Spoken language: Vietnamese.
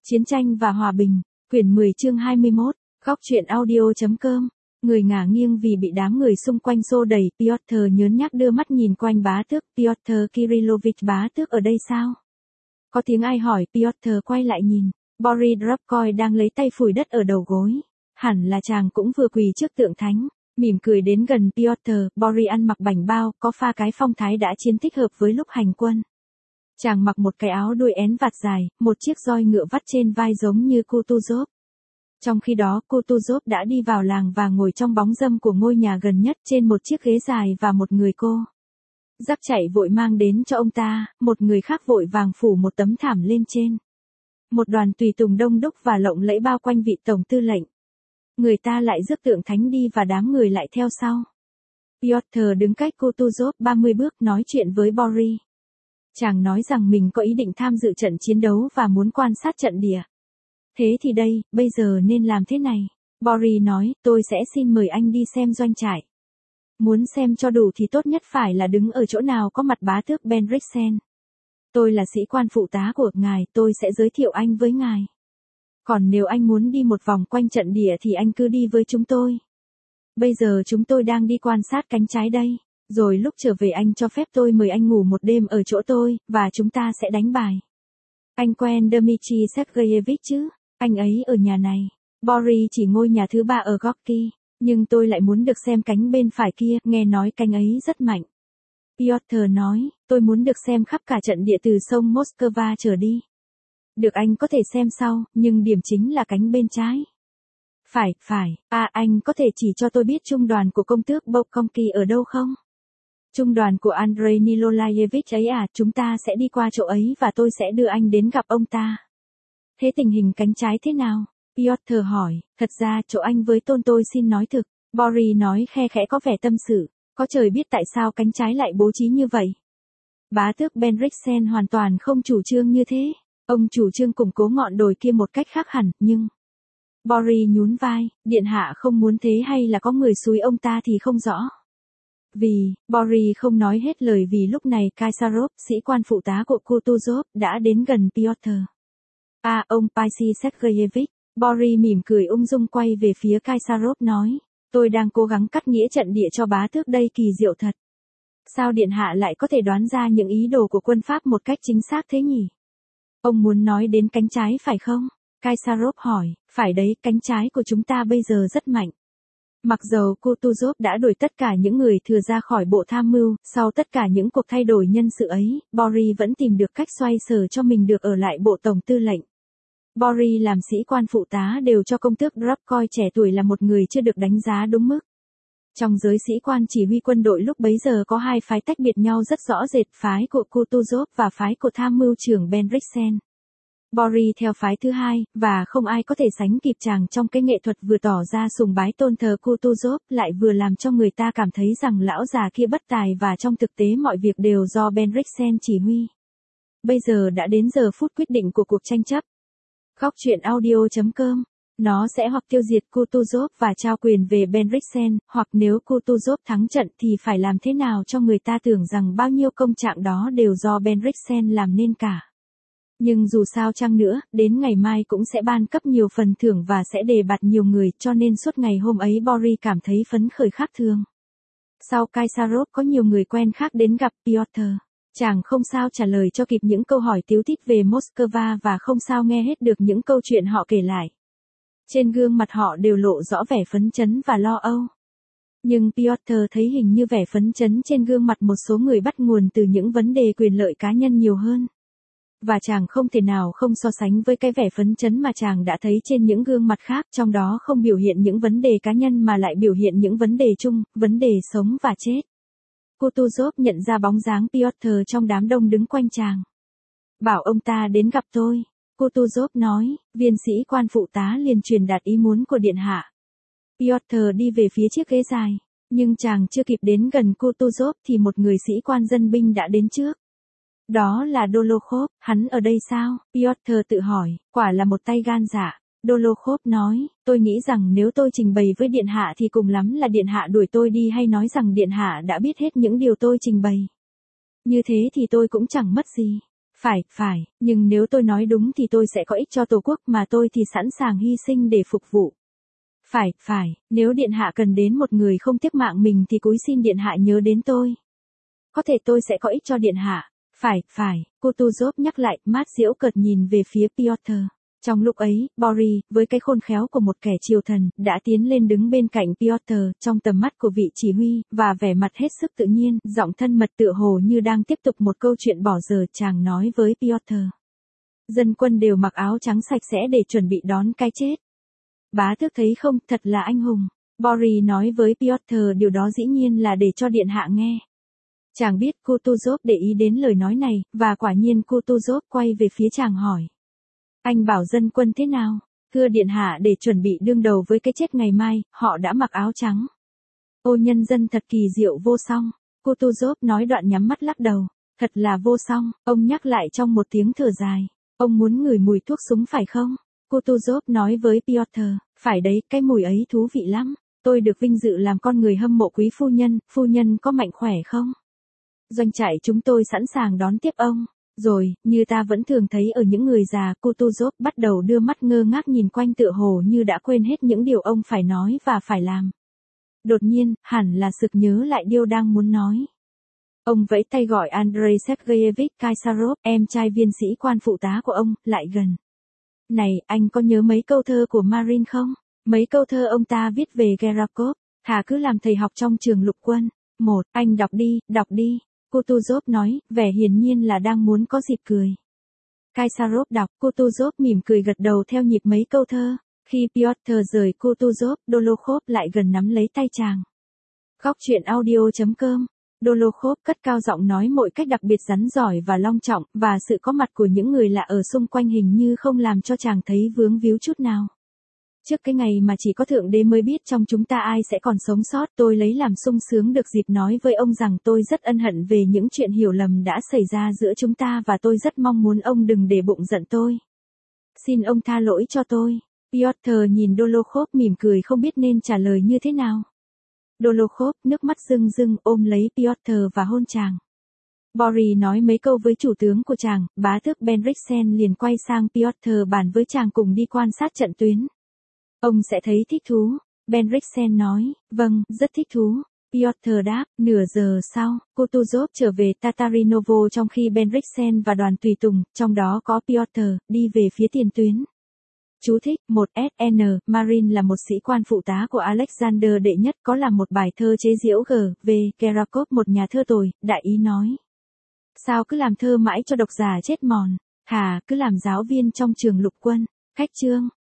Chiến tranh và hòa bình, quyển 10 chương 21, góc truyện audio.com. Người ngả nghiêng vì bị đám người xung quanh xô đẩy, Piotr nhớn nhác đưa mắt nhìn quanh bá tước, Piotr Kirillovich bá tước ở đây sao? Có tiếng ai hỏi, Piotr quay lại nhìn, Boris Drobkoi đang lấy tay phủi đất ở đầu gối. Hẳn là chàng cũng vừa quỳ trước tượng thánh, mỉm cười đến gần Piotr, Boris ăn mặc bảnh bao, có pha cái phong thái đã chiến thích hợp với lúc hành quân. Chàng mặc một cái áo đuôi én vạt dài, một chiếc roi ngựa vắt trên vai giống như Kutuzov. Trong khi đó Kutuzov đã đi vào làng và ngồi trong bóng râm của ngôi nhà gần nhất trên một chiếc ghế dài và một người cô dắt chạy vội mang đến cho ông ta, một người khác vội vàng phủ một tấm thảm lên trên. Một đoàn tùy tùng đông đúc và lộng lẫy bao quanh vị tổng tư lệnh. Người ta lại rước tượng thánh đi và đám người lại theo sau. Piotr đứng cách Kutuzov 30 bước nói chuyện với Boris. Chàng nói rằng mình có ý định tham dự trận chiến đấu và muốn quan sát trận địa. Thế thì đây, bây giờ nên làm thế này. Boris nói, tôi sẽ xin mời anh đi xem doanh trại. Muốn xem cho đủ thì tốt nhất phải là đứng ở chỗ nào có mặt bá tước Bendrixen. Tôi là sĩ quan phụ tá của ngài, tôi sẽ giới thiệu anh với ngài. Còn nếu anh muốn đi một vòng quanh trận địa thì anh cứ đi với chúng tôi. Bây giờ chúng tôi đang đi quan sát cánh trái đây. Rồi lúc trở về anh cho phép tôi mời anh ngủ một đêm ở chỗ tôi, và chúng ta sẽ đánh bài. Anh quen Dmitry Sergeyevich chứ? Anh ấy ở nhà này. Boris chỉ ngôi nhà thứ 3 ở Gorky, nhưng tôi lại muốn được xem cánh bên phải kia, nghe nói cánh ấy rất mạnh. Piotr nói, tôi muốn được xem khắp cả trận địa từ sông Moscow trở đi. Được, anh có thể xem sau, nhưng điểm chính là cánh bên trái. Phải, anh có thể chỉ cho tôi biết trung đoàn của công tước Bolkonki ở đâu không? Trung đoàn của Andrei Nilolayevich ấy à, chúng ta sẽ đi qua chỗ ấy và tôi sẽ đưa anh đến gặp ông ta. Thế tình hình cánh trái thế nào? Piotr hỏi, thật ra chỗ anh với tôn tôi xin nói thực. Boris nói khe khẽ có vẻ tâm sự, có trời biết tại sao cánh trái lại bố trí như vậy. Bá tước Bendrixen hoàn toàn không chủ trương như thế, ông chủ trương củng cố ngọn đồi kia một cách khác hẳn, nhưng... Boris nhún vai, điện hạ không muốn thế hay là có người xúi ông ta thì không rõ. Boris không nói hết lời vì lúc này Kaisarov, sĩ quan phụ tá của Kutuzov, đã đến gần Piotr. Ông Paisi Sergeyevich. Boris mỉm cười ung dung quay về phía Kaisarov nói, tôi đang cố gắng cắt nghĩa trận địa cho bá tước đây, kỳ diệu thật. Sao điện hạ lại có thể đoán ra những ý đồ của quân Pháp một cách chính xác thế nhỉ? Ông muốn nói đến cánh trái phải không? Kaisarov hỏi, phải đấy, cánh trái của chúng ta bây giờ rất mạnh. Mặc dầu Kutuzov đã đuổi tất cả những người thừa ra khỏi bộ tham mưu, sau tất cả những cuộc thay đổi nhân sự ấy, Boris vẫn tìm được cách xoay sở cho mình được ở lại bộ tổng tư lệnh. Boris làm sĩ quan phụ tá đều cho công tước Drobkoi trẻ tuổi là một người chưa được đánh giá đúng mức. Trong giới sĩ quan chỉ huy quân đội lúc bấy giờ có hai phái tách biệt nhau rất rõ rệt, phái của Kutuzov và phái của tham mưu trưởng Bendrixen. Boris theo phái thứ hai, và không ai có thể sánh kịp chàng trong cái nghệ thuật vừa tỏ ra sùng bái tôn thờ Kutuzov, lại vừa làm cho người ta cảm thấy rằng lão già kia bất tài và trong thực tế mọi việc đều do Bendrixen chỉ huy. Bây giờ đã đến giờ phút quyết định của cuộc tranh chấp. Góc truyện audio.com. Nó sẽ hoặc tiêu diệt Kutuzov và trao quyền về Bendrixen, hoặc nếu Kutuzov thắng trận thì phải làm thế nào cho người ta tưởng rằng bao nhiêu công trạng đó đều do Bendrixen làm nên cả. Nhưng dù sao chăng nữa, đến ngày mai cũng sẽ ban cấp nhiều phần thưởng và sẽ đề bạt nhiều người, cho nên suốt ngày hôm ấy Boris cảm thấy phấn khởi khác thường. Sau Kaisarov có nhiều người quen khác đến gặp Piotr. Chàng không sao trả lời cho kịp những câu hỏi tíu tít về Moscow và không sao nghe hết được những câu chuyện họ kể lại. Trên gương mặt họ đều lộ rõ vẻ phấn chấn và lo âu. Nhưng Piotr thấy hình như vẻ phấn chấn trên gương mặt một số người bắt nguồn từ những vấn đề quyền lợi cá nhân nhiều hơn. Và chàng không thể nào không so sánh với cái vẻ phấn chấn mà chàng đã thấy trên những gương mặt khác, trong đó không biểu hiện những vấn đề cá nhân mà lại biểu hiện những vấn đề chung, vấn đề sống và chết. Kutuzov nhận ra bóng dáng Piotr trong đám đông đứng quanh chàng. Bảo ông ta đến gặp tôi. Kutuzov nói, viên sĩ quan phụ tá liền truyền đạt ý muốn của điện hạ. Piotr đi về phía chiếc ghế dài, nhưng chàng chưa kịp đến gần Kutuzov thì một người sĩ quan dân binh đã đến trước. Đó là Dolokhov, hắn ở đây sao? Piotr tự hỏi, quả là một tay gan dạ. Dolokhov nói, tôi nghĩ rằng nếu tôi trình bày với điện hạ thì cùng lắm là điện hạ đuổi tôi đi hay nói rằng điện hạ đã biết hết những điều tôi trình bày. Như thế thì tôi cũng chẳng mất gì. Phải, nhưng nếu tôi nói đúng thì tôi sẽ có ích cho Tổ quốc mà tôi thì sẵn sàng hy sinh để phục vụ. Phải, nếu Điện Hạ cần đến một người không tiếc mạng mình thì cúi xin Điện Hạ nhớ đến tôi. Có thể tôi sẽ có ích cho Điện Hạ. Phải, Kutuzov nhắc lại, mát giễu cợt nhìn về phía Piotr. Trong lúc ấy, Boris, với cái khôn khéo của một kẻ triều thần, đã tiến lên đứng bên cạnh Piotr, trong tầm mắt của vị chỉ huy, và vẻ mặt hết sức tự nhiên, giọng thân mật tựa hồ như đang tiếp tục một câu chuyện bỏ giờ. Chàng nói với Piotr. Dân quân đều mặc áo trắng sạch sẽ để chuẩn bị đón cái chết. Bá tước thấy không, thật là anh hùng. Boris nói với Piotr điều đó dĩ nhiên là để cho Điện Hạ nghe. Chàng biết Kutuzov để ý đến lời nói này, và quả nhiên Kutuzov quay về phía chàng hỏi. Anh bảo dân quân thế nào? Thưa Điện Hạ, để chuẩn bị đương đầu với cái chết ngày mai, họ đã mặc áo trắng. Ô nhân dân thật kỳ diệu vô song. Kutuzov nói đoạn nhắm mắt lắc đầu. Thật là vô song, ông nhắc lại trong một tiếng thở dài. Ông muốn ngửi mùi thuốc súng phải không? Kutuzov nói với Piotr. Phải đấy, cái mùi ấy thú vị lắm. Tôi được vinh dự làm con người hâm mộ quý phu nhân có mạnh khỏe không? Doanh trại chúng tôi sẵn sàng đón tiếp ông. Rồi, như ta vẫn thường thấy ở những người già, Kutuzov bắt đầu đưa mắt ngơ ngác nhìn quanh tựa hồ như đã quên hết những điều ông phải nói và phải làm. Đột nhiên, hẳn là sực nhớ lại điều đang muốn nói. Ông vẫy tay gọi Andrei Sergeyevich Kaysarov, em trai viên sĩ quan phụ tá của ông, lại gần. Này, anh có nhớ mấy câu thơ của Marin không? Mấy câu thơ ông ta viết về Gerakov, thà cứ làm thầy học trong trường lục quân. Anh đọc đi. Kutuzov nói, vẻ hiển nhiên là đang muốn có dịp cười. Kaysarov đọc, Kutuzov mỉm cười gật đầu theo nhịp mấy câu thơ. Khi Piotr rời Kutuzov, Dolokhov lại gần nắm lấy tay chàng. Góc truyện audio.com. Dolokhov cất cao giọng nói mỗi cách đặc biệt rắn giỏi và long trọng, và sự có mặt của những người lạ ở xung quanh hình như không làm cho chàng thấy vướng víu chút nào. Trước cái ngày mà chỉ có Thượng Đế mới biết trong chúng ta ai sẽ còn sống sót, tôi lấy làm sung sướng được dịp nói với ông rằng tôi rất ân hận về những chuyện hiểu lầm đã xảy ra giữa chúng ta và tôi rất mong muốn ông đừng để bụng giận tôi. Xin ông tha lỗi cho tôi. Piotr nhìn Dolokhov mỉm cười không biết nên trả lời như thế nào. Dolokhov, nước mắt rưng rưng, ôm lấy Piotr và hôn chàng. Boris nói mấy câu với chủ tướng của chàng, bá tước Benriksen liền quay sang Piotr bàn với chàng cùng đi quan sát trận tuyến. Ông sẽ thấy thích thú. Benriksen nói, vâng, rất thích thú. Piotr đáp, nửa giờ sau, Kutuzov trở về Tatarinovo trong khi Benriksen và đoàn tùy tùng, trong đó có Piotr, đi về phía tiền tuyến. Chú thích, 1SN, Marin là một sĩ quan phụ tá của Alexander đệ nhất có làm một bài thơ chế giễu G.V. Gerakov một nhà thơ tồi, đại ý nói. Sao cứ làm thơ mãi cho độc giả chết mòn, thà cứ làm giáo viên trong trường lục quân. Khách chương.